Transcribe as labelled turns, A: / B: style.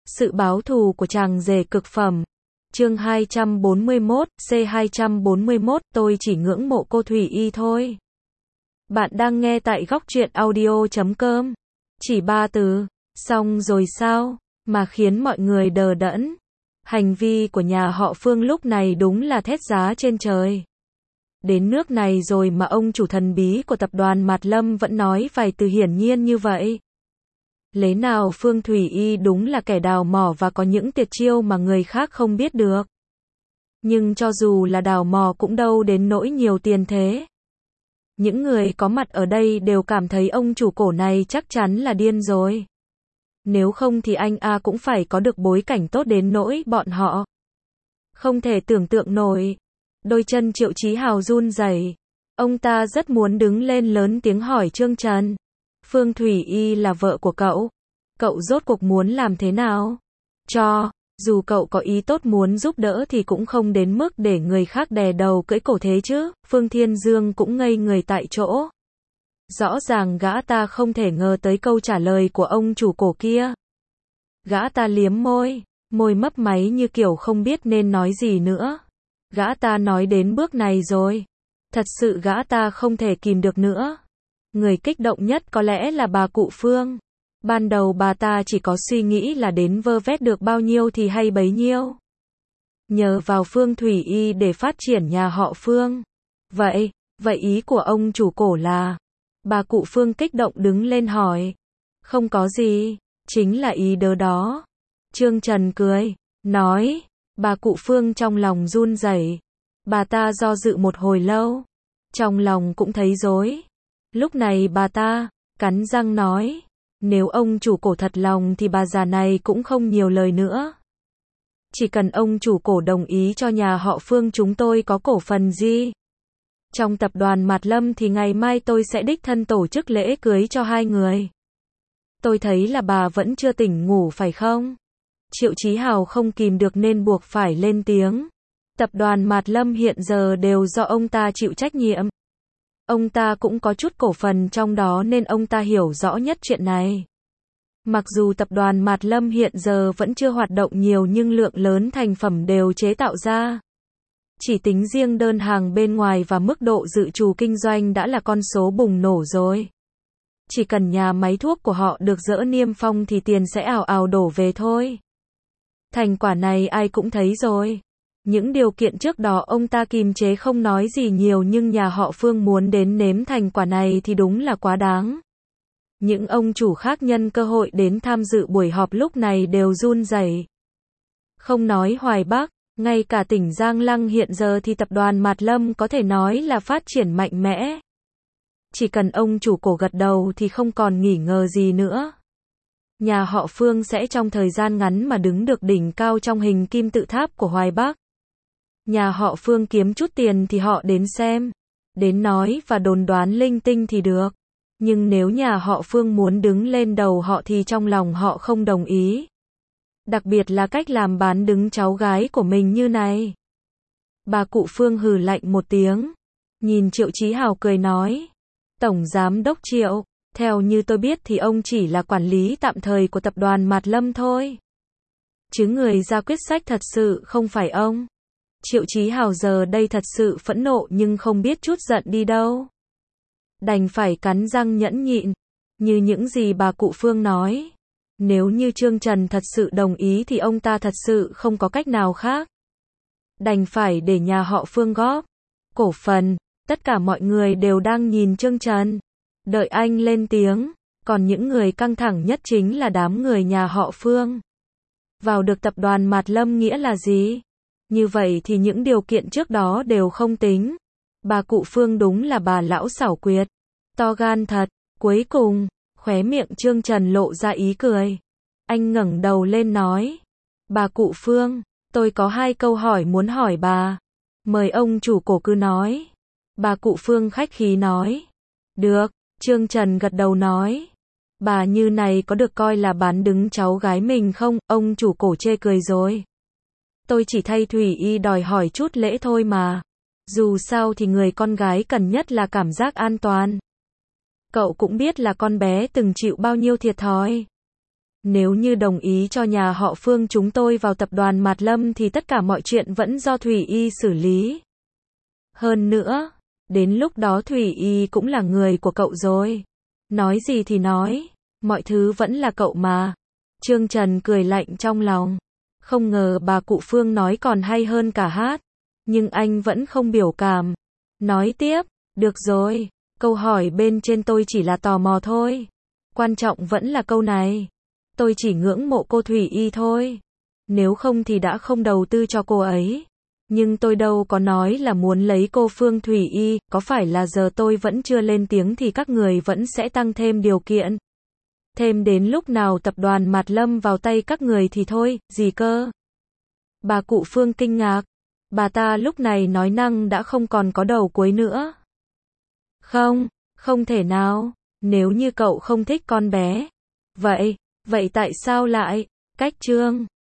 A: Sự báo thù của chàng rể cực phẩm. Chương 241, C241, tôi chỉ ngưỡng mộ cô Thủy Y thôi. Bạn đang nghe tại góc truyện audio.com. Chỉ 3 từ, xong rồi sao, mà khiến mọi người đờ đẫn. Hành vi của nhà họ Phương lúc này đúng là thét giá trên trời. Đến nước này rồi mà ông chủ thần bí của tập đoàn Mạt Lâm vẫn nói vài từ hiển nhiên như vậy. Lẽ nào Phương Thủy Y đúng là kẻ đào mỏ và có những tuyệt chiêu mà người khác không biết được. Nhưng cho dù là đào mỏ cũng đâu đến nỗi nhiều tiền thế. Những người có mặt ở đây đều cảm thấy ông chủ cổ này chắc chắn là điên rồi. Nếu không thì anh cũng phải có được bối cảnh tốt đến nỗi bọn họ không thể tưởng tượng nổi. Đôi chân Triệu Chí Hào run rẩy. Ông ta rất muốn đứng lên lớn tiếng hỏi Trương Trần. Phương Thủy Y là vợ của cậu rốt cuộc muốn làm thế nào? Dù cậu có ý tốt muốn giúp đỡ thì cũng không đến mức để người khác đè đầu cưỡi cổ thế chứ. Phương Thiên Dương cũng ngây người tại chỗ. Rõ ràng gã ta không thể ngờ tới câu trả lời của ông chủ cổ kia. Gã ta liếm môi mấp máy như kiểu không biết nên nói gì nữa. Gã ta nói đến bước này rồi. Thật sự gã ta không thể kìm được nữa. Người kích động nhất có lẽ là bà cụ Phương. Ban đầu bà ta chỉ có suy nghĩ là đến vơ vét được bao nhiêu thì hay bấy nhiêu. Nhờ vào Phương Thủy Y để phát triển nhà họ Phương. Vậy ý của ông chủ cổ là? Bà cụ Phương kích động đứng lên hỏi. Không có gì, chính là ý đó. Trương Trần cười, nói. Bà cụ Phương trong lòng run rẩy. Bà ta do dự một hồi lâu. Trong lòng cũng thấy rối. Lúc này bà ta cắn răng nói. Nếu ông chủ cổ thật lòng thì bà già này cũng không nhiều lời nữa. Chỉ cần ông chủ cổ đồng ý cho nhà họ Phương chúng tôi có cổ phần gì trong tập đoàn Mạt Lâm thì ngày mai tôi sẽ đích thân tổ chức lễ cưới cho hai người. Tôi thấy là bà vẫn chưa tỉnh ngủ phải không? Triệu Chí Hào không kìm được nên buộc phải lên tiếng. Tập đoàn Mạt Lâm hiện giờ đều do ông ta chịu trách nhiệm. Ông ta cũng có chút cổ phần trong đó nên ông ta hiểu rõ nhất chuyện này. Mặc dù tập đoàn Mạt Lâm hiện giờ vẫn chưa hoạt động nhiều nhưng lượng lớn thành phẩm đều chế tạo ra. Chỉ tính riêng đơn hàng bên ngoài và mức độ dự trù kinh doanh đã là con số bùng nổ rồi. Chỉ cần nhà máy thuốc của họ được dỡ niêm phong thì tiền sẽ ào ào đổ về thôi. Thành quả này ai cũng thấy rồi. Những điều kiện trước đó ông ta kìm chế không nói gì nhiều nhưng nhà họ Phương muốn đến nếm thành quả này thì đúng là quá đáng. Những ông chủ khác nhân cơ hội đến tham dự buổi họp lúc này đều run rẩy. Không nói Hoài Bắc, ngay cả tỉnh Giang Lăng hiện giờ thì tập đoàn Mạt Lâm có thể nói là phát triển mạnh mẽ. Chỉ cần ông chủ cổ gật đầu thì không còn nghi ngờ gì nữa. Nhà họ Phương sẽ trong thời gian ngắn mà đứng được đỉnh cao trong hình kim tự tháp của Hoài Bắc. Nhà họ Phương kiếm chút tiền thì họ đến xem, đến nói và đồn đoán linh tinh thì được. Nhưng nếu nhà họ Phương muốn đứng lên đầu họ thì trong lòng họ không đồng ý. Đặc biệt là cách làm bán đứng cháu gái của mình như này. Bà cụ Phương hừ lạnh một tiếng. Nhìn Triệu Chí Hào cười nói. Tổng Giám đốc Triệu, theo như tôi biết thì ông chỉ là quản lý tạm thời của tập đoàn Mạt Lâm thôi. Chứ người ra quyết sách thật sự không phải ông. Triệu Chí Hào giờ đây thật sự phẫn nộ nhưng không biết chút giận đi đâu. Đành phải cắn răng nhẫn nhịn. Như những gì bà cụ Phương nói. Nếu như Trương Trần thật sự đồng ý thì ông ta thật sự không có cách nào khác. Đành phải để nhà họ Phương góp cổ phần. Tất cả mọi người đều đang nhìn Trương Trần. Đợi anh lên tiếng. Còn những người căng thẳng nhất chính là đám người nhà họ Phương. Vào được tập đoàn Mạt Lâm nghĩa là gì? Như vậy thì những điều kiện trước đó đều không tính. Bà cụ Phương đúng là bà lão xảo quyệt. To gan thật. Cuối cùng, khóe miệng Trương Trần lộ ra ý cười. Anh ngẩng đầu lên nói. Bà cụ Phương, tôi có 2 câu hỏi muốn hỏi bà. Mời ông chủ cổ cứ nói. Bà cụ Phương khách khí nói. Được, Trương Trần gật đầu nói. Bà như này có được coi là bán đứng cháu gái mình không? Ông chủ cổ chê cười rồi. Tôi chỉ thay Thủy Y đòi hỏi chút lễ thôi mà. Dù sao thì người con gái cần nhất là cảm giác an toàn. Cậu cũng biết là con bé từng chịu bao nhiêu thiệt thòi. Nếu như đồng ý cho nhà họ Phương chúng tôi vào tập đoàn Mạt Lâm thì tất cả mọi chuyện vẫn do Thủy Y xử lý. Hơn nữa, đến lúc đó Thủy Y cũng là người của cậu rồi. Nói gì thì nói, mọi thứ vẫn là cậu mà. Trương Trần cười lạnh trong lòng. Không ngờ bà cụ Phương nói còn hay hơn cả hát. Nhưng anh vẫn không biểu cảm. Nói tiếp, được rồi, câu hỏi bên trên tôi chỉ là tò mò thôi. Quan trọng vẫn là câu này. Tôi chỉ ngưỡng mộ cô Thủy Y thôi. Nếu không thì đã không đầu tư cho cô ấy. Nhưng tôi đâu có nói là muốn lấy cô Phương Thủy Y, có phải là giờ tôi vẫn chưa lên tiếng thì các người vẫn sẽ tăng thêm điều kiện. Thêm đến lúc nào tập đoàn Mạt Lâm vào tay các người thì thôi, gì cơ? Bà cụ Phương kinh ngạc. Bà ta lúc này nói năng đã không còn có đầu cuối nữa. Không, không thể nào. Nếu như cậu không thích con bé. Vậy tại sao lại? Cách Trương